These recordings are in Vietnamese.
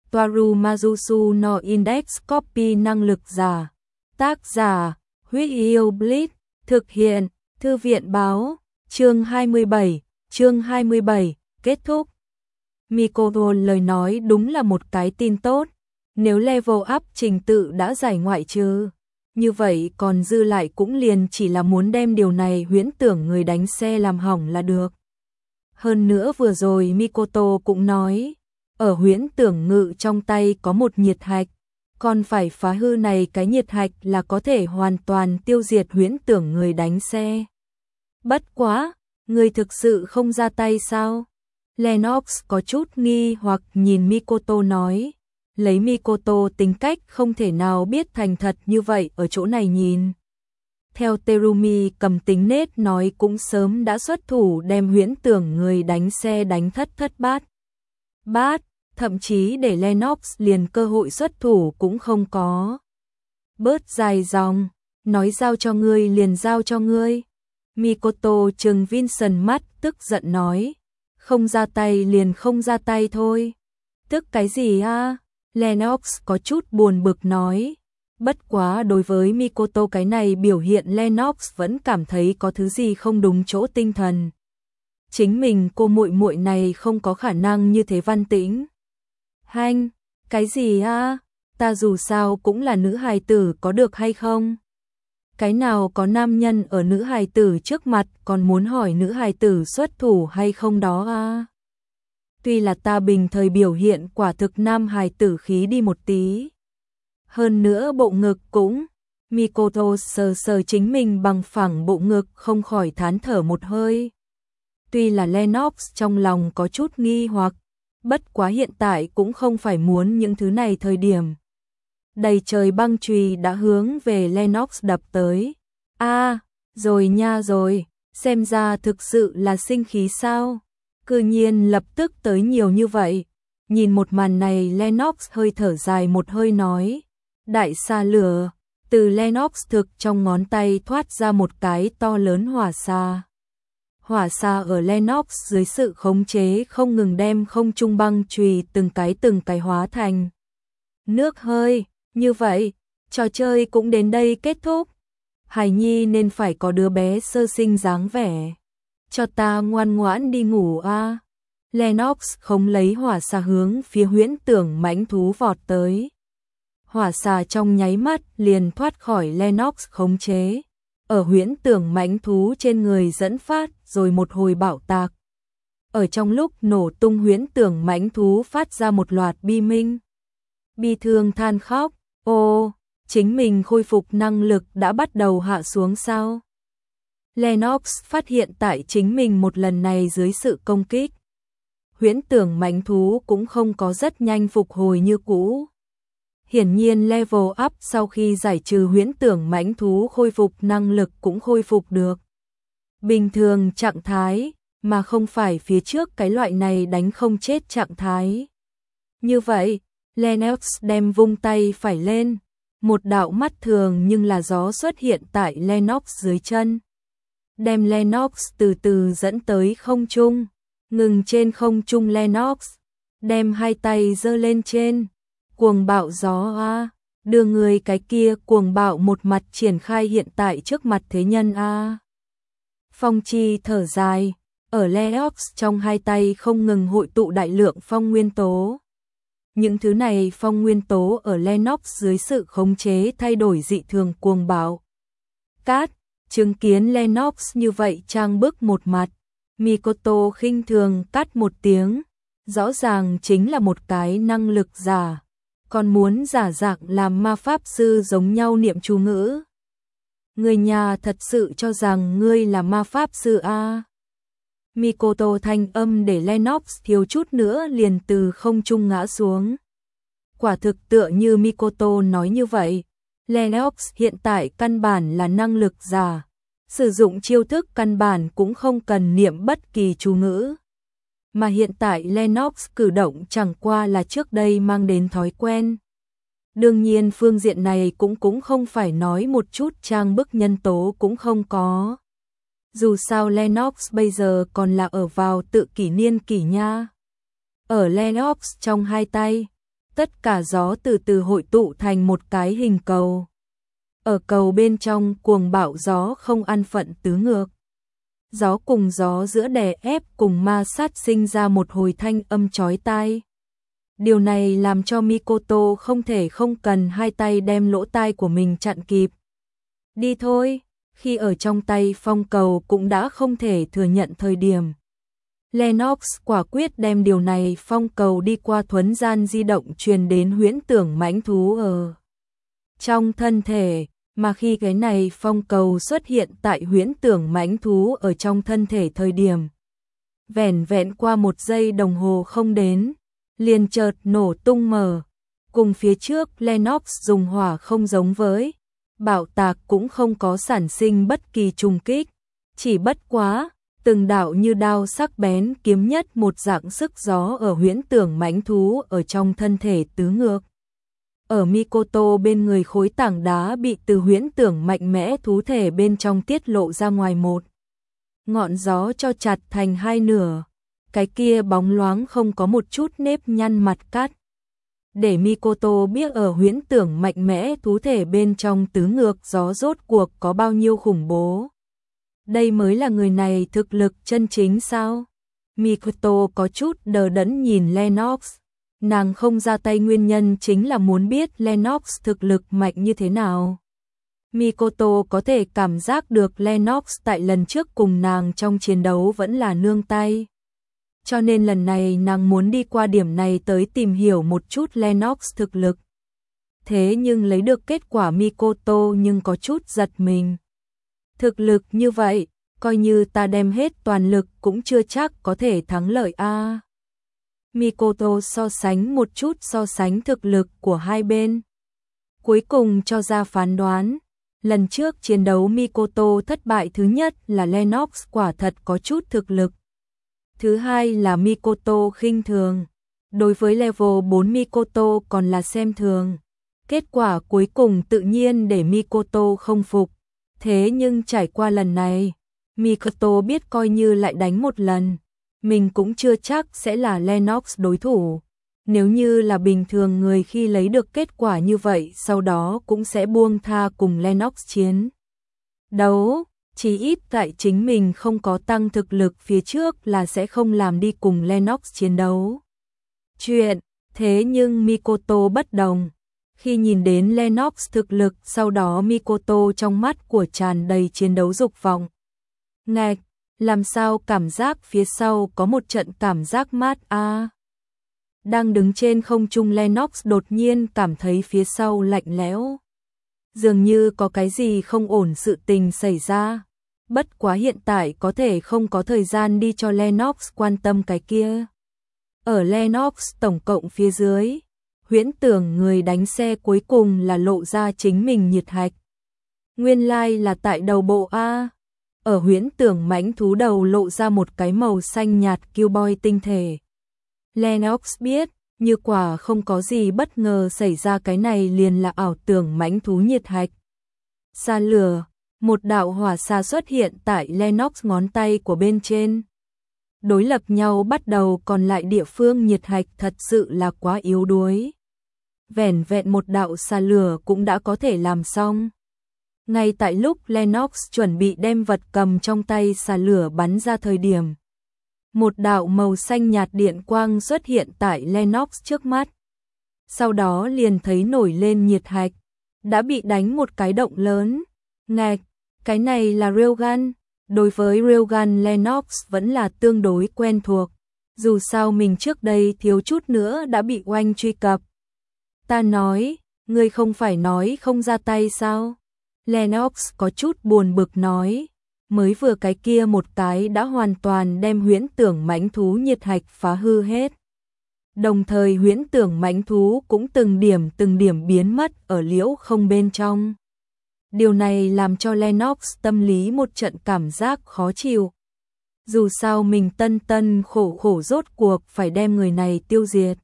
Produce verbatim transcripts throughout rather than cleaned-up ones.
Toaru Majusu no Index Copy năng lực giả. Tác giả, Huyết Yêu Blitz, thực hiện, Thư viện báo, chương hai mươi bảy, chương hai mươi bảy, kết thúc. Mikoto lời nói đúng là một cái tin tốt, nếu level up trình tự đã giải ngoại trừ, như vậy còn dư lại cũng liền chỉ là muốn đem điều này huyễn tưởng người đánh xe làm hỏng là được. Hơn nữa vừa rồi Mikoto cũng nói, ở huyễn tưởng ngự trong tay có một nhiệt hạch, còn phải phá hư này cái nhiệt hạch là có thể hoàn toàn tiêu diệt huyễn tưởng người đánh xe. Bất quá, người thực sự không ra tay sao? Lennox có chút nghi hoặc nhìn Mikoto nói, lấy Mikoto tính cách không thể nào biết thành thật như vậy ở chỗ này nhìn. Theo Terumi cầm tính nết nói cũng sớm đã xuất thủ đem huyễn tưởng người đánh xe đánh thất thất bát. Bát, thậm chí để Lennox liền cơ hội xuất thủ cũng không có. Bớt dài dòng, nói giao cho ngươi liền giao cho ngươi. Mikoto trừng Vincent mắt tức giận nói, không ra tay liền không ra tay thôi. Tức cái gì a? Lennox có chút buồn bực nói. Bất quá đối với Mikoto cái này biểu hiện Lennox vẫn cảm thấy có thứ gì không đúng chỗ tinh thần. Chính mình cô muội muội này không có khả năng như thế văn tĩnh. Hanh, cái gì a? Ta dù sao cũng là nữ hài tử có được hay không? Cái nào có nam nhân ở nữ hài tử trước mặt còn muốn hỏi nữ hài tử xuất thủ hay không đó a? Tuy là ta bình thời biểu hiện quả thực nam hài tử khí đi một tí. Hơn nữa bộ ngực cũng, Mikoto sờ sờ chính mình bằng phẳng bộ ngực không khỏi thán thở một hơi. Tuy là Lennox trong lòng có chút nghi hoặc, bất quá hiện tại cũng không phải muốn những thứ này thời điểm. Đầy trời băng chùy đã hướng về Lennox đập tới. A, à, rồi nha rồi, xem ra thực sự là sinh khí sao? Cư nhiên lập tức tới nhiều như vậy. Nhìn một màn này Lennox hơi thở dài một hơi nói. Đại xa lửa, từ Lennox thực trong ngón tay thoát ra một cái to lớn hỏa xa. Hỏa xa ở Lennox dưới sự khống chế không ngừng đem không trung băng chùy từng cái từng cái hóa thành nước hơi. Như vậy, trò chơi cũng đến đây kết thúc. Hải Nhi nên phải có đứa bé sơ sinh dáng vẻ. Cho ta ngoan ngoãn đi ngủ a. À. Lennox không lấy hỏa xà hướng phía huyễn tưởng mãnh thú vọt tới. Hỏa xà trong nháy mắt liền thoát khỏi Lennox khống chế. Ở huyễn tưởng mãnh thú trên người dẫn phát rồi một hồi bạo tạc. Ở trong lúc nổ tung huyễn tưởng mãnh thú phát ra một loạt bi minh. Bi thương than khóc. Ô, chính mình khôi phục năng lực đã bắt đầu hạ xuống sao? Lennox phát hiện tại chính mình một lần này dưới sự công kích. Huyễn tưởng mãnh thú cũng không có rất nhanh phục hồi như cũ. Hiển nhiên level up sau khi giải trừ huyễn tưởng mãnh thú khôi phục năng lực cũng khôi phục được. Bình thường trạng thái, mà không phải phía trước cái loại này đánh không chết trạng thái. Như vậy, Lennox đem vung tay phải lên, một đạo mắt thường nhưng là gió xuất hiện tại Lennox dưới chân. Đem Lennox từ từ dẫn tới không trung, ngừng trên không trung Lennox, đem hai tay giơ lên trên, cuồng bạo gió a, đưa người cái kia cuồng bạo một mặt triển khai hiện tại trước mặt thế nhân a. Phong chi thở dài, ở Lennox trong hai tay không ngừng hội tụ đại lượng phong nguyên tố. Những thứ này phong nguyên tố ở Lennox dưới sự khống chế thay đổi dị thường cuồng bạo. Cát, chứng kiến Lennox như vậy trang bức một mặt, Mikoto khinh thường cắt một tiếng, rõ ràng chính là một cái năng lực giả, còn muốn giả dạng làm ma pháp sư giống nhau niệm chú ngữ. Người nhà thật sự cho rằng ngươi là ma pháp sư a? Mikoto thanh âm để Lennox thiếu chút nữa liền từ không trung ngã xuống. Quả thực tựa như Mikoto nói như vậy, Lennox hiện tại căn bản là năng lực giả, sử dụng chiêu thức căn bản cũng không cần niệm bất kỳ chú ngữ. Mà hiện tại Lennox cử động chẳng qua là trước đây mang đến thói quen. Đương nhiên phương diện này cũng cũng không phải nói một chút trang bức nhân tố cũng không có. Dù sao Lennox bây giờ còn là ở vào tự kỷ niên kỷ nha. Ở Lennox trong hai tay, Tất cả gió từ từ hội tụ thành một cái hình cầu. Ở cầu bên trong cuồng bạo gió không an phận tứ ngược. Gió cùng gió giữa đè ép cùng ma sát sinh ra một hồi thanh âm chói tai. Điều này làm cho Mikoto không thể không cần hai tay đem lỗ tai của mình chặn kịp. Đi thôi, khi ở trong tay phong cầu cũng đã không thể thừa nhận thời điểm. Lennox quả quyết đem điều này phong cầu đi qua thuấn gian di động truyền đến huyễn tưởng mãnh thú ở trong thân thể, mà khi cái này phong cầu xuất hiện tại huyễn tưởng mãnh thú ở trong thân thể thời điểm. Vẻn vẹn qua một giây đồng hồ không đến, liền chợt nổ tung mở, cùng phía trước Lennox dùng hỏa không giống với, bạo tạc cũng không có sản sinh bất kỳ trùng kích, chỉ bất quá, từng đạo như đao sắc bén kiếm nhất một dạng sức gió ở huyễn tưởng mãnh thú ở trong thân thể tứ ngược. Ở Mikoto bên người khối tảng đá bị từ huyễn tưởng mạnh mẽ thú thể bên trong tiết lộ ra ngoài một. Ngọn gió cho chặt thành hai nửa, cái kia bóng loáng không có một chút nếp nhăn mặt cắt. Để Mikoto biết ở huyễn tưởng mạnh mẽ thú thể bên trong tứ ngược gió rốt cuộc có bao nhiêu khủng bố. Đây mới là người này thực lực chân chính sao? Mikoto có chút đờ đẫn nhìn Lennox. Nàng không ra tay nguyên nhân chính là muốn biết Lennox thực lực mạnh như thế nào. Mikoto có thể cảm giác được Lennox tại lần trước cùng nàng trong chiến đấu vẫn là nương tay. Cho nên lần này nàng muốn đi qua điểm này tới tìm hiểu một chút Lennox thực lực. Thế nhưng lấy được kết quả Mikoto nhưng có chút giật mình. Thực lực như vậy, coi như ta đem hết toàn lực cũng chưa chắc có thể thắng lợi a. À, Mikoto so sánh một chút so sánh thực lực của hai bên. Cuối cùng cho ra phán đoán. Lần trước chiến đấu Mikoto thất bại thứ nhất là Lennox quả thật có chút thực lực. Thứ hai là Mikoto khinh thường. Đối với level bốn Mikoto còn là xem thường. Kết quả cuối cùng tự nhiên để Mikoto không phục. Thế nhưng trải qua lần này, Mikoto biết coi như lại đánh một lần, mình cũng chưa chắc sẽ là Lennox đối thủ. Nếu như là bình thường người khi lấy được kết quả như vậy sau đó cũng sẽ buông tha cùng Lennox chiến đấu, chỉ ít tại chính mình không có tăng thực lực phía trước là sẽ không làm đi cùng Lennox chiến đấu. Chuyện, thế nhưng Mikoto bất đồng. Khi nhìn đến Lennox thực lực sau đó Mikoto trong mắt của tràn đầy chiến đấu dục vọng. Ngạch, làm sao cảm giác phía sau có một trận cảm giác mát a. À. Đang đứng trên không trung Lennox đột nhiên cảm thấy phía sau lạnh lẽo. Dường như có cái gì không ổn sự tình xảy ra. Bất quá hiện tại có thể không có thời gian đi cho Lennox quan tâm cái kia. Ở Lennox tổng cộng phía dưới, huyễn tưởng người đánh xe cuối cùng là lộ ra chính mình nhiệt hạch. Nguyên lai like là tại đầu bộ A. Ở huyễn tưởng mãnh thú đầu lộ ra một cái màu xanh nhạt cowboy tinh thể. Lennox biết, như quả không có gì bất ngờ xảy ra cái này liền là ảo tưởng mãnh thú nhiệt hạch. Xa lửa, một đạo hỏa xa xuất hiện tại Lennox ngón tay của bên trên. Đối lập nhau bắt đầu còn lại địa phương nhiệt hạch thật sự là quá yếu đuối. Vẻn vẹn một đạo xà lửa cũng đã có thể làm xong. Ngay tại lúc Lennox chuẩn bị đem vật cầm trong tay xà lửa bắn ra thời điểm. Một đạo màu xanh nhạt điện quang xuất hiện tại Lennox trước mắt. Sau đó liền thấy nổi lên nhiệt hạch. Đã bị đánh một cái động lớn. Ngạch, cái này là Railgun. Đối với Railgun Lennox vẫn là tương đối quen thuộc. Dù sao mình trước đây thiếu chút nữa đã bị oanh truy cập. Ta nói, ngươi không phải nói không ra tay sao? Lennox có chút buồn bực nói, mới vừa cái kia một cái đã hoàn toàn đem huyễn tưởng mãnh thú nhiệt hạch phá hư hết. Đồng thời huyễn tưởng mãnh thú cũng từng điểm từng điểm biến mất ở liễu không bên trong. Điều này làm cho Lennox tâm lý một trận cảm giác khó chịu. Dù sao mình tân tân khổ khổ rốt cuộc phải đem người này tiêu diệt.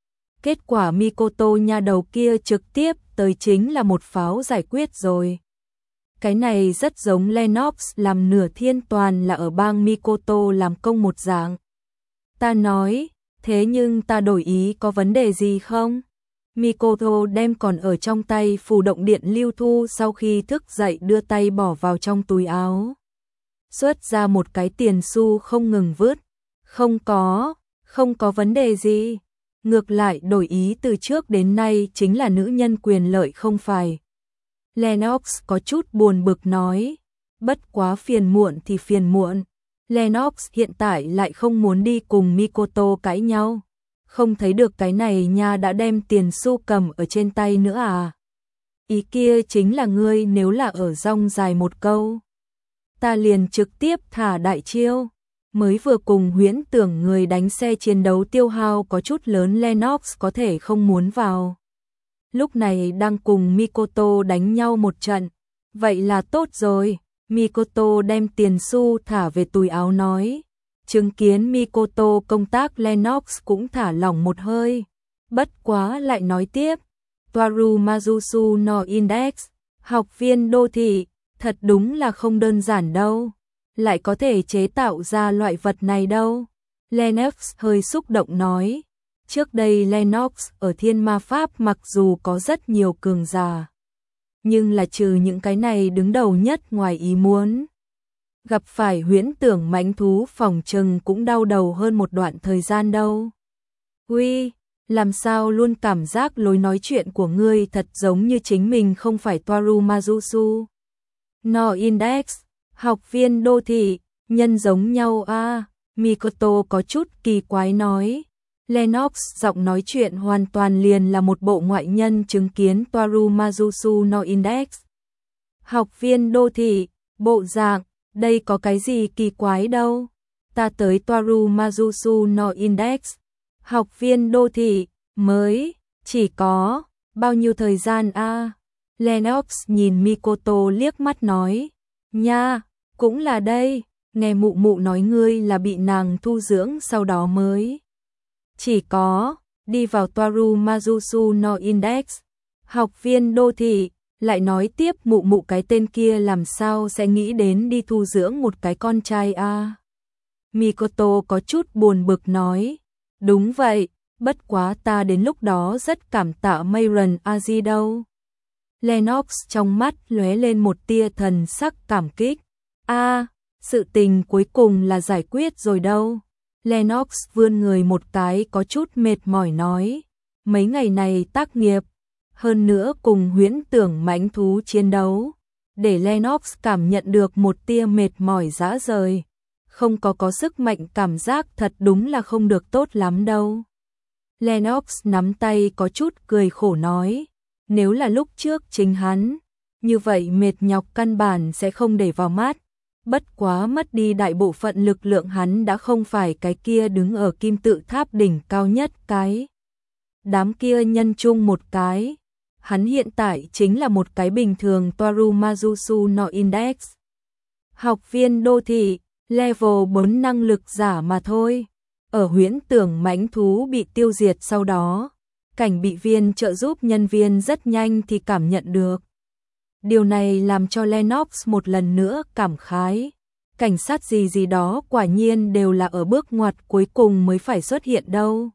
Kết quả Mikoto nha đầu kia trực tiếp tới chính là một pháo giải quyết rồi. Cái này rất giống Lennox làm nửa thiên toàn là ở bang Mikoto làm công một dạng. Ta nói, thế nhưng ta đổi ý có vấn đề gì không? Mikoto đem còn ở trong tay phù động điện lưu thu sau khi thức dậy đưa tay bỏ vào trong túi áo. Xuất ra một cái tiền xu không ngừng vứt. Không có, không có vấn đề gì. Ngược lại đổi ý từ trước đến nay chính là nữ nhân quyền lợi không phải. Lennox có chút buồn bực nói. Bất quá phiền muộn thì phiền muộn. Lennox hiện tại lại không muốn đi cùng Mikoto cãi nhau. Không thấy được cái này nha, đã đem tiền xu cầm ở trên tay nữa à? Ý kia chính là ngươi nếu là ở rong dài một câu, ta liền trực tiếp thả đại chiêu. Mới vừa cùng Huyễn Tưởng người đánh xe chiến đấu tiêu hao có chút lớn, Lennox có thể không muốn vào. Lúc này đang cùng Mikoto đánh nhau một trận. Vậy là tốt rồi. Mikoto đem tiền xu thả về túi áo nói. Chứng kiến Mikoto công tác, Lennox cũng thả lỏng một hơi. Bất quá lại nói tiếp. Toaru Mazusu no Index, học viên đô thị, thật đúng là không đơn giản đâu. Lại có thể chế tạo ra loại vật này đâu. Lennox hơi xúc động nói. Trước đây Lennox ở Thiên Ma Pháp mặc dù có rất nhiều cường giả, nhưng là trừ những cái này đứng đầu nhất ngoài ý muốn. Gặp phải Huyễn Tưởng mãnh thú phòng trừng cũng đau đầu hơn một đoạn thời gian đâu. Uy, làm sao luôn cảm giác lối nói chuyện của ngươi thật giống như chính mình không phải Toaru Mazusu no Index, học viên đô thị, nhân giống nhau a. À, Mikoto có chút kỳ quái nói. Lennox giọng nói chuyện hoàn toàn liền là một bộ ngoại nhân chứng kiến Toaru Mazusu no Index. Học viên đô thị, bộ dạng, đây có cái gì kỳ quái đâu. Ta tới Toaru Mazusu no Index, học viên đô thị, mới, chỉ có, bao nhiêu thời gian a? À? Lennox nhìn Mikoto liếc mắt nói. Nha, cũng là đây, nghe mụ mụ nói ngươi là bị nàng thu dưỡng sau đó mới. Chỉ có, đi vào Toaru Mazusu no Index, học viên đô thị, lại nói tiếp mụ mụ cái tên kia làm sao sẽ nghĩ đến đi thu dưỡng một cái con trai a? À? Mikoto có chút buồn bực nói. Đúng vậy, bất quá ta đến lúc đó rất cảm tạ Mayron Aji đâu. Lennox trong mắt lóe lên một tia thần sắc cảm kích. A, à, sự tình cuối cùng là giải quyết rồi đâu. Lennox vươn người một cái có chút mệt mỏi nói. Mấy ngày này tác nghiệp, hơn nữa cùng Huyễn Tưởng mãnh thú chiến đấu, để Lennox cảm nhận được một tia mệt mỏi rã rời. Không có có sức mạnh, cảm giác thật đúng là không được tốt lắm đâu. Lennox nắm tay có chút cười khổ nói. Nếu là lúc trước chính hắn, như vậy mệt nhọc căn bản sẽ không để vào mắt. Bất quá mất đi đại bộ phận lực lượng, hắn đã không phải cái kia đứng ở kim tự tháp đỉnh cao nhất cái đám kia nhân chung một cái. Hắn hiện tại chính là một cái bình thường Toaru Mazusu no Index, học viên đô thị, level bốn năng lực giả mà thôi. Ở Huyễn Tưởng mãnh thú bị tiêu diệt sau đó, cảnh bị viên trợ giúp nhân viên rất nhanh thì cảm nhận được. Điều này làm cho Lennox một lần nữa cảm khái. Cảnh sát gì gì đó quả nhiên đều là ở bước ngoặt cuối cùng mới phải xuất hiện đâu.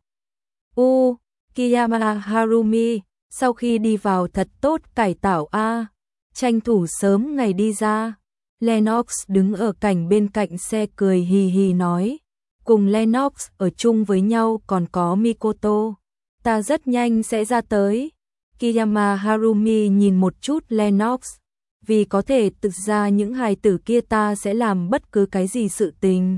U, Kiyama Harumi, sau khi đi vào thật tốt cải tạo a, tranh thủ sớm ngày đi ra. Lennox đứng ở cảnh bên cạnh xe cười hì hì nói. Cùng Lennox ở chung với nhau còn có Mikoto. Ta rất nhanh sẽ ra tới. Kiyama Harumi nhìn một chút Lennox. Vì có thể tự ra những hài tử kia ta sẽ làm bất cứ cái gì sự tình.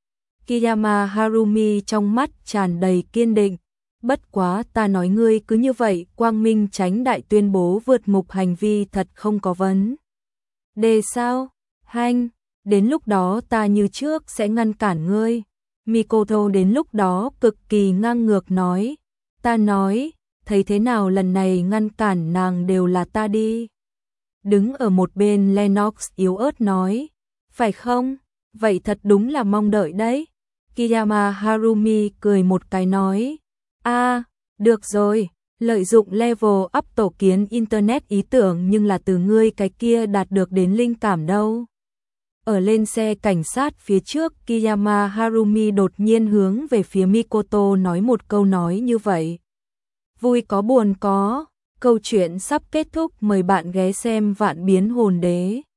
Kiyama Harumi trong mắt tràn đầy kiên định. Bất quá ta nói ngươi cứ như vậy quang minh tránh đại tuyên bố vượt mục hành vi thật không có vấn đề sao? Hanh, đến lúc đó ta như trước sẽ ngăn cản ngươi. Mikoto đến lúc đó cực kỳ ngang ngược nói. Ta nói, thấy thế nào lần này ngăn cản nàng đều là ta đi. Đứng ở một bên Lennox yếu ớt nói. Phải không? Vậy thật đúng là mong đợi đấy. Kiyama Harumi cười một cái nói. A, à, được rồi, lợi dụng level up tổ kiến internet ý tưởng nhưng là từ ngươi cái kia đạt được đến linh cảm đâu. Ở lên xe cảnh sát phía trước, Kiyama Harumi đột nhiên hướng về phía Mikoto nói một câu nói như vậy. vui có buồn có, câu chuyện sắp kết thúc, mời bạn ghé xem Vạn Biến Hồn Đế.